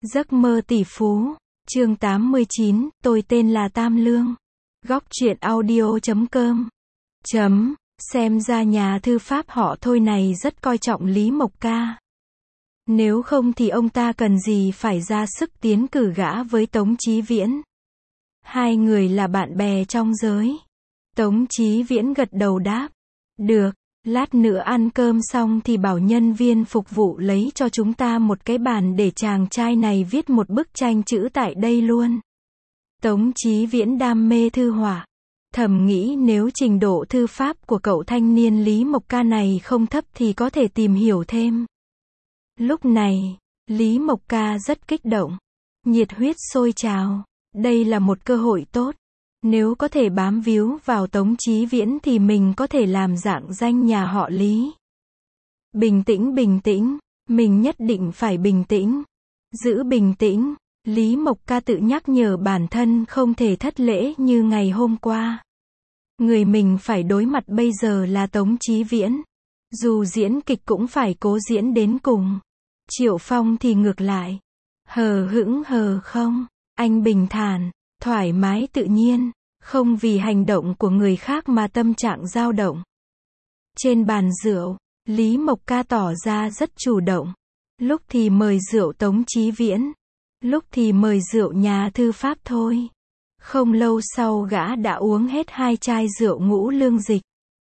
Giấc mơ tỷ phú. Chương 89, tôi tên là Tam Lương. Góc truyện audio.com. Xem ra nhà thư pháp họ Thôi này rất coi trọng Lý Mộc Ca. Nếu không thì ông ta cần gì phải ra sức tiến cử gã với Tống Chí Viễn. Hai người là bạn bè trong giới. Tống Chí Viễn gật đầu đáp. Được, lát nữa ăn cơm xong thì bảo nhân viên phục vụ lấy cho chúng ta một cái bàn để chàng trai này viết một bức tranh chữ tại đây luôn. Tống Chí Viễn đam mê thư họa. Thầm nghĩ nếu trình độ thư pháp của cậu thanh niên Lý Mộc Ca này không thấp thì có thể tìm hiểu thêm. Lúc này, Lý Mộc Ca rất kích động. Nhiệt huyết sôi trào. Đây là một cơ hội tốt. Nếu có thể bám víu vào Tống Chí Viễn thì mình có thể làm rạng danh nhà họ Lý. Bình tĩnh, mình nhất định phải bình tĩnh. Giữ bình tĩnh, Lý Mộc Ca tự nhắc nhở bản thân không thể thất lễ như ngày hôm qua. Người mình phải đối mặt bây giờ là Tống Chí Viễn. Dù diễn kịch cũng phải cố diễn đến cùng. Triệu Phong thì ngược lại. Hờ hững hờ không, anh bình thản, thoải mái tự nhiên, không vì hành động của người khác mà tâm trạng dao động. Trên bàn rượu, Lý Mộc Ca tỏ ra rất chủ động. Lúc thì mời rượu Tống Chí Viễn, lúc thì mời rượu nhà thư pháp Thôi. Không lâu sau gã đã uống hết 2 chai rượu Ngũ Lương Dịch.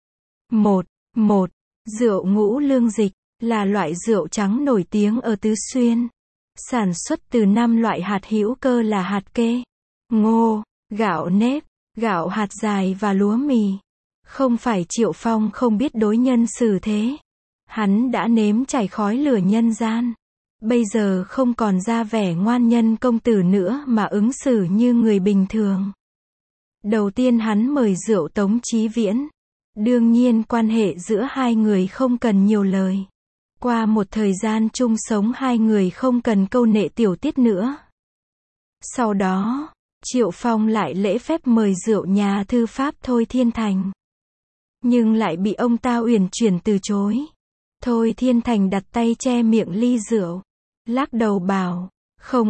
Rượu Ngũ Lương Dịch là loại rượu trắng nổi tiếng ở Tứ Xuyên. Sản xuất từ 5 loại hạt hữu cơ là hạt kê, ngô, gạo nếp, gạo hạt dài và lúa mì. Không phải Triệu Phong không biết đối nhân xử thế. Hắn đã nếm trải khói lửa nhân gian. Bây giờ không còn ra vẻ ngoan nhân công tử nữa mà ứng xử như người bình thường. Đầu tiên hắn mời rượu Tống Chí Viễn. Đương nhiên quan hệ giữa hai người không cần nhiều lời. Qua một thời gian chung sống hai người không cần câu nệ tiểu tiết nữa. Sau đó, Triệu Phong lại lễ phép mời rượu nhà thư pháp Thôi Thiên Thành. Nhưng lại bị ông ta uyển chuyển từ chối. Thôi Thiên Thành đặt tay che miệng ly rượu. Lắc đầu bảo, không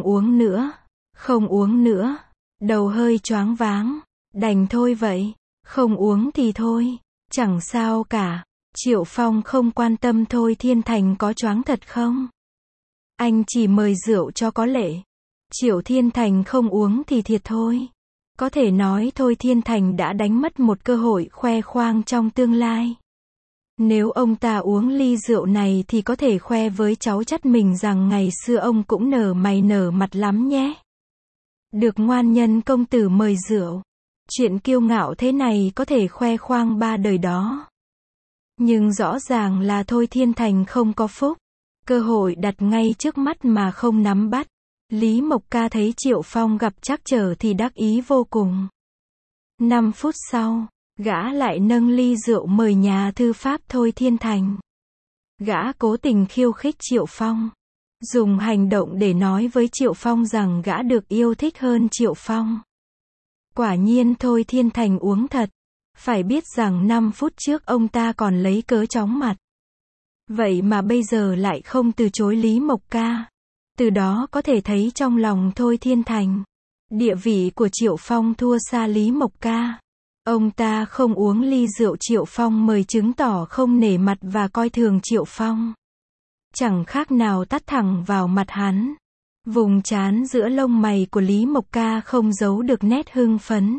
uống nữa. Đầu hơi choáng váng, đành thôi vậy, không uống thì thôi, chẳng sao cả. Triệu Phong không quan tâm Thôi Thiên Thành có choáng thật không. Anh chỉ mời rượu cho có lệ. Triệu Thiên Thành không uống thì thiệt thôi. Có thể nói Thôi Thiên Thành đã đánh mất một cơ hội khoe khoang trong tương lai. Nếu ông ta uống ly rượu này thì có thể khoe với cháu chắt mình rằng ngày xưa ông cũng nở mày nở mặt lắm nhé. Được ngoan nhân công tử mời rượu. Chuyện kiêu ngạo thế này có thể khoe khoang 3 đời đó. Nhưng rõ ràng là Thôi Thiên Thành không có phúc. Cơ hội đặt ngay trước mắt mà không nắm bắt. Lý Mộc Ca thấy Triệu Phong gặp trắc trở thì đắc ý vô cùng. 5 phút sau, gã lại nâng ly rượu mời nhà thư pháp Thôi Thiên Thành. Gã cố tình khiêu khích Triệu Phong. Dùng hành động để nói với Triệu Phong rằng gã được yêu thích hơn Triệu Phong. Quả nhiên Thôi Thiên Thành uống thật. Phải biết rằng 5 phút trước ông ta còn lấy cớ chóng mặt. Vậy mà bây giờ lại không từ chối Lý Mộc Ca. Từ đó có thể thấy trong lòng Thôi Thiên Thành, địa vị của Triệu Phong thua xa Lý Mộc Ca. Ông ta không uống ly rượu Triệu Phong mời chứng tỏ không nể mặt và coi thường Triệu Phong. Chẳng khác nào tát thẳng vào mặt hắn. Vùng trán giữa lông mày của Lý Mộc Ca không giấu được nét hưng phấn.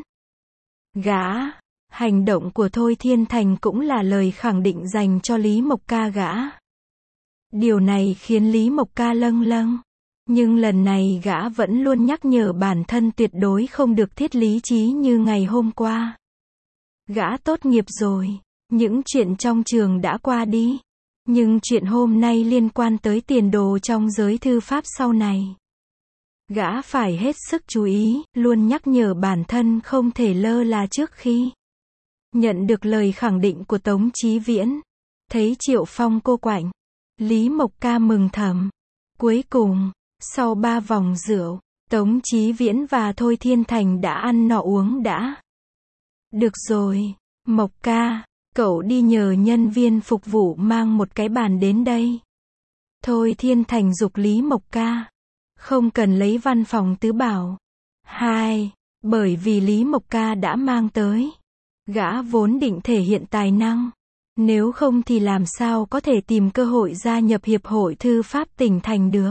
Hành động của Thôi Thiên Thành cũng là lời khẳng định dành cho Lý Mộc Ca gã. Điều này khiến Lý Mộc Ca lâng lâng. Nhưng lần này gã vẫn luôn nhắc nhở bản thân tuyệt đối không được thiết lý trí như ngày hôm qua. Gã tốt nghiệp rồi, những chuyện trong trường đã qua đi. Nhưng chuyện hôm nay liên quan tới tiền đồ trong giới thư pháp sau này. Gã phải hết sức chú ý, luôn nhắc nhở bản thân không thể lơ là trước khi nhận được lời khẳng định của Tống Chí Viễn. Thấy Triệu Phong cô quạnh, Lý Mộc Ca mừng thầm. Cuối cùng, sau 3 vòng rượu, Tống Chí Viễn và Thôi Thiên Thành đã ăn no uống đã. Được rồi, Mộc Ca, cậu đi nhờ nhân viên phục vụ mang một cái bàn đến đây. Thôi Thiên Thành giục Lý Mộc Ca. Không cần lấy văn phòng tứ bảo. 2. Bởi vì Lý Mộc Ca đã mang tới. Gã vốn định thể hiện tài năng. Nếu không thì làm sao có thể tìm cơ hội gia nhập Hiệp hội Thư pháp tỉnh thành được.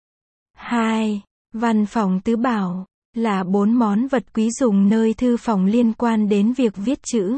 2. Văn phòng tứ bảo là 4 món vật quý dùng nơi thư phòng liên quan đến việc viết chữ.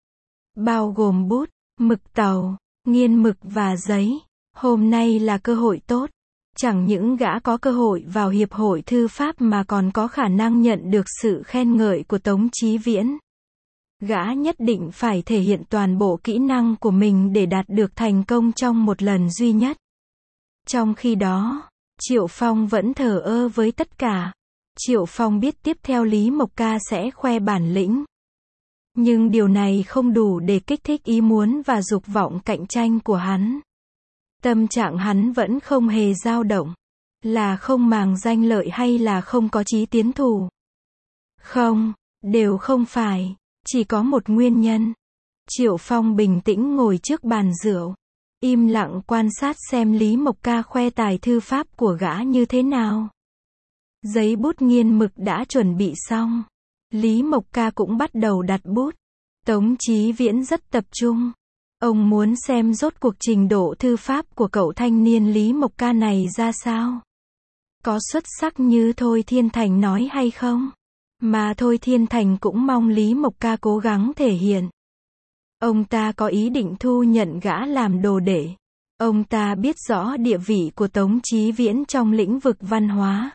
Bao gồm bút, mực tàu, nghiên mực và giấy. Hôm nay là cơ hội tốt. Chẳng những gã có cơ hội vào Hiệp hội Thư pháp mà còn có khả năng nhận được sự khen ngợi của Tống Chí Viễn. Gã nhất định phải thể hiện toàn bộ kỹ năng của mình để đạt được thành công trong một lần duy nhất. Trong khi đó, Triệu Phong vẫn thờ ơ với tất cả. Triệu Phong biết tiếp theo Lý Mộc Ca sẽ khoe bản lĩnh. Nhưng điều này không đủ để kích thích ý muốn và dục vọng cạnh tranh của hắn. Tâm trạng hắn vẫn không hề dao động. Là không màng danh lợi hay là không có chí tiến thủ? Không, đều không phải. Chỉ có một nguyên nhân. Triệu Phong bình tĩnh ngồi trước bàn rượu. Im lặng quan sát xem Lý Mộc Ca khoe tài thư pháp của gã như thế nào. Giấy bút nghiên mực đã chuẩn bị xong. Lý Mộc Ca cũng bắt đầu đặt bút. Tống Chí Viễn rất tập trung. Ông muốn xem rốt cuộc trình độ thư pháp của cậu thanh niên Lý Mộc Ca này ra sao. Có xuất sắc như Thôi Thiên Thành nói hay không? Mà Thôi Thiên Thành cũng mong Lý Mộc Ca cố gắng thể hiện. Ông ta có ý định thu nhận gã làm đồ đệ. Ông ta biết rõ địa vị của Tống Chí Viễn trong lĩnh vực văn hóa.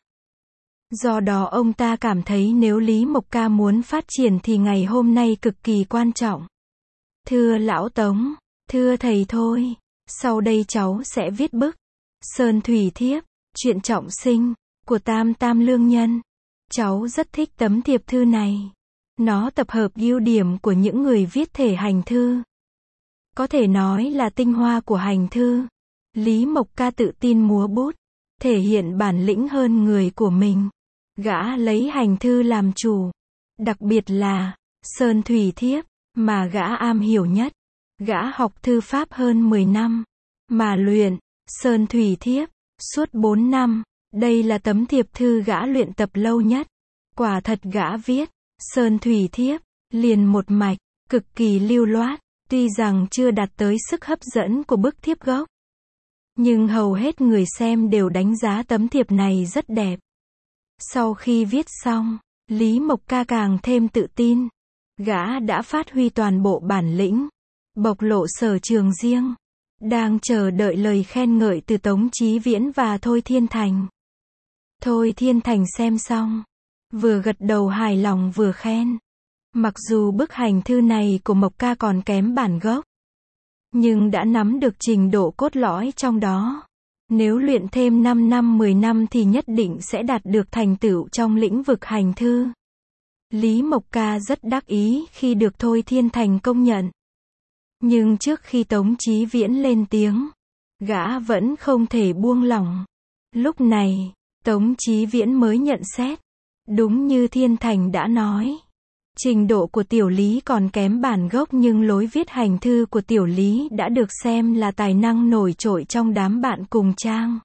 Do đó ông ta cảm thấy nếu Lý Mộc Ca muốn phát triển thì ngày hôm nay cực kỳ quan trọng. Thưa lão Tống, thưa thầy Thôi, sau đây cháu sẽ viết bức Sơn Thủy Thiếp, chuyện trọng sinh, của Tam Tam Lương Nhân. Cháu rất thích tấm thiệp thư này. Nó tập hợp ưu điểm của những người viết thể hành thư. Có thể nói là tinh hoa của hành thư. Lý Mộc Ca tự tin múa bút, thể hiện bản lĩnh hơn người của mình. Gã lấy hành thư làm chủ. Đặc biệt là Sơn Thủy Thiếp, mà gã am hiểu nhất. Gã học thư pháp hơn 10 năm, mà luyện Sơn Thủy Thiếp suốt 4 năm. Đây là tấm thiệp thư gã luyện tập lâu nhất. Quả thật gã viết Sơn Thủy Thiếp liền một mạch, cực kỳ lưu loát. Tuy rằng chưa đạt tới sức hấp dẫn của bức thiếp gốc, nhưng hầu hết người xem đều đánh giá tấm thiệp này rất đẹp. Sau khi viết xong, Lý Mộc Ca càng thêm tự tin. Gã đã phát huy toàn bộ bản lĩnh, bộc lộ sở trường riêng, đang chờ đợi lời khen ngợi từ Tống Chí Viễn và Thôi Thiên Thành. Thôi Thiên Thành xem xong, vừa gật đầu hài lòng vừa khen. Mặc dù bức hành thư này của Mộc Ca còn kém bản gốc, nhưng đã nắm được trình độ cốt lõi trong đó. Nếu luyện thêm 5 năm 10 năm thì nhất định sẽ đạt được thành tựu trong lĩnh vực hành thư. Lý Mộc Ca rất đắc ý khi được Thôi Thiên Thành công nhận. Nhưng trước khi Tống Chí Viễn lên tiếng, gã vẫn không thể buông lỏng. Lúc này, Tống Chí Viễn mới nhận xét. Đúng như Thiên Thành đã nói. Trình độ của Tiểu Lý còn kém bản gốc nhưng lối viết hành thư của Tiểu Lý đã được xem là tài năng nổi trội trong đám bạn cùng trang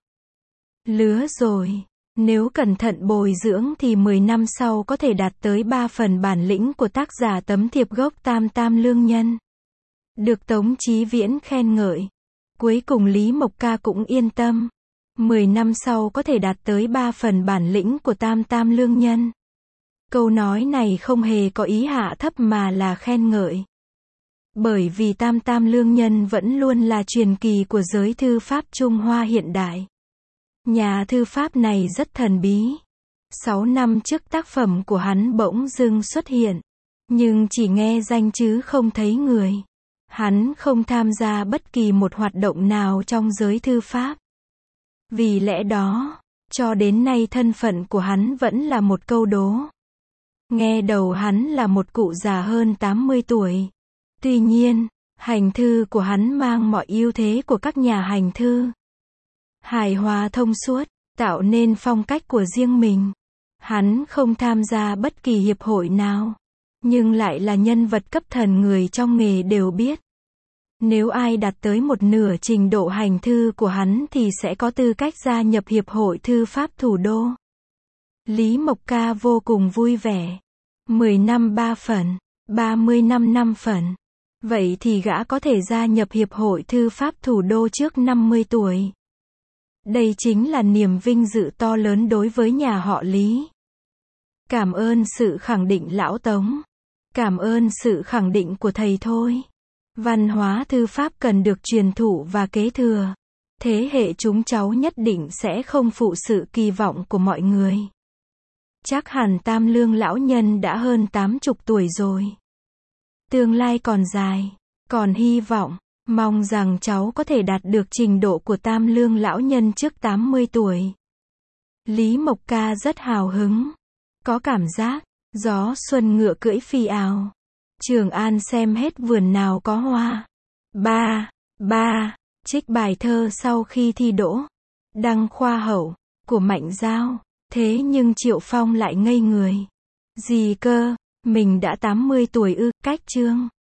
lứa rồi. Nếu cẩn thận bồi dưỡng thì 10 năm sau có thể đạt tới 3 phần bản lĩnh của tác giả tấm thiệp gốc Tam Tam Lương Nhân. Được Tống Chí Viễn khen ngợi. Cuối cùng Lý Mộc Ca cũng yên tâm. 10 năm sau có thể đạt tới 3 phần bản lĩnh của Tam Tam Lương Nhân. Câu nói này không hề có ý hạ thấp mà là khen ngợi. Bởi vì Tam Tam Lương Nhân vẫn luôn là truyền kỳ của giới thư pháp Trung Hoa hiện đại. Nhà thư pháp này rất thần bí. 6 năm trước tác phẩm của hắn bỗng dưng xuất hiện. Nhưng chỉ nghe danh chứ không thấy người. Hắn không tham gia bất kỳ một hoạt động nào trong giới thư pháp. Vì lẽ đó, cho đến nay thân phận của hắn vẫn là một câu đố. Nghe đầu hắn là một cụ già hơn 80 tuổi. Tuy nhiên, hành thư của hắn mang mọi ưu thế của các nhà hành thư. Hài hòa thông suốt, tạo nên phong cách của riêng mình. Hắn không tham gia bất kỳ hiệp hội nào, nhưng lại là nhân vật cấp thần người trong nghề đều biết. Nếu ai đạt tới một nửa trình độ hành thư của hắn thì sẽ có tư cách gia nhập Hiệp hội Thư pháp Thủ đô. Lý Mộc Ca vô cùng vui vẻ. 10 năm 3 phần, 30 năm 5 phần. Vậy thì gã có thể gia nhập Hiệp hội Thư pháp Thủ đô trước 50 tuổi. Đây chính là niềm vinh dự to lớn đối với nhà họ Lý. Cảm ơn sự khẳng định lão Tống. Cảm ơn sự khẳng định của thầy thôi. Văn hóa thư pháp cần được truyền thụ và kế thừa. Thế hệ chúng cháu nhất định sẽ không phụ sự kỳ vọng của mọi người. Chắc hẳn Tam Lương lão nhân đã hơn 80 tuổi rồi. Tương lai còn dài, còn hy vọng, mong rằng cháu có thể đạt được trình độ của Tam Lương lão nhân trước 80 tuổi. Lý Mộc Ca rất hào hứng. Có cảm giác, gió xuân ngựa cưỡi phi ào. Trường An xem hết vườn nào có hoa. Ba, trích bài thơ sau khi thi đỗ. Đăng khoa hậu, của Mạnh Giao. Thế nhưng Triệu Phong lại ngây người. Gì cơ, mình đã 80 tuổi ư, cách chương.